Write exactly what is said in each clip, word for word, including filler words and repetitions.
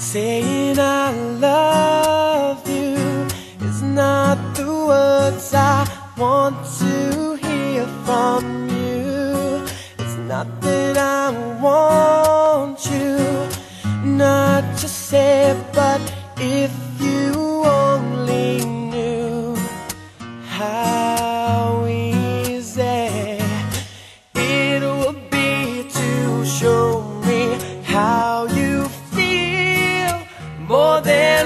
Saying I love you is not the words I want to hear from you. It's not that I want you not to say, but if you only knew how easy it would be to show me how you feel. More than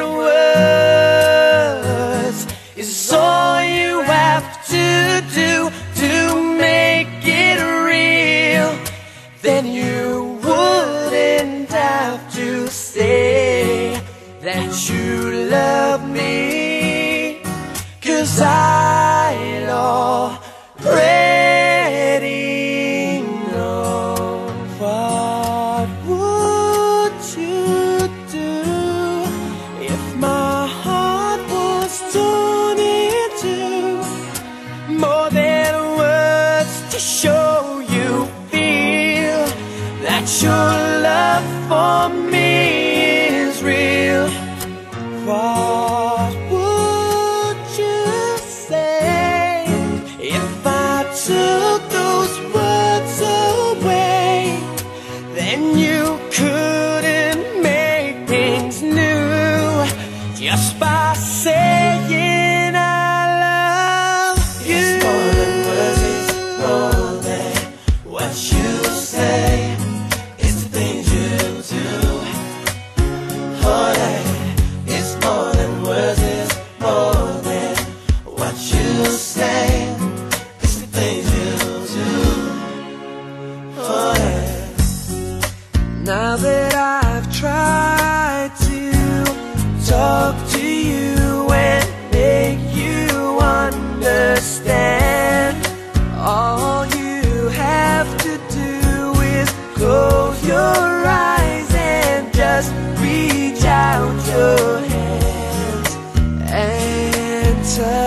words is all you have to do to make it real. Then you wouldn't have to say that you love me, 'cause I'd already know. What would you do if my heart was torn in two? More than words to show you feel that your love for me is real. What would you say if I took those words away? Then you couldn't make things new just by saying I love you. It's more than words, it's more than what you say. It's the things you do. Oh, yeah. It's more than words, it's more than what you say. It's the things you do. Oh, yeah. Now that I've tried to talk to you and make you understand, all you have to do is close your eyes and just reach out your hands and touch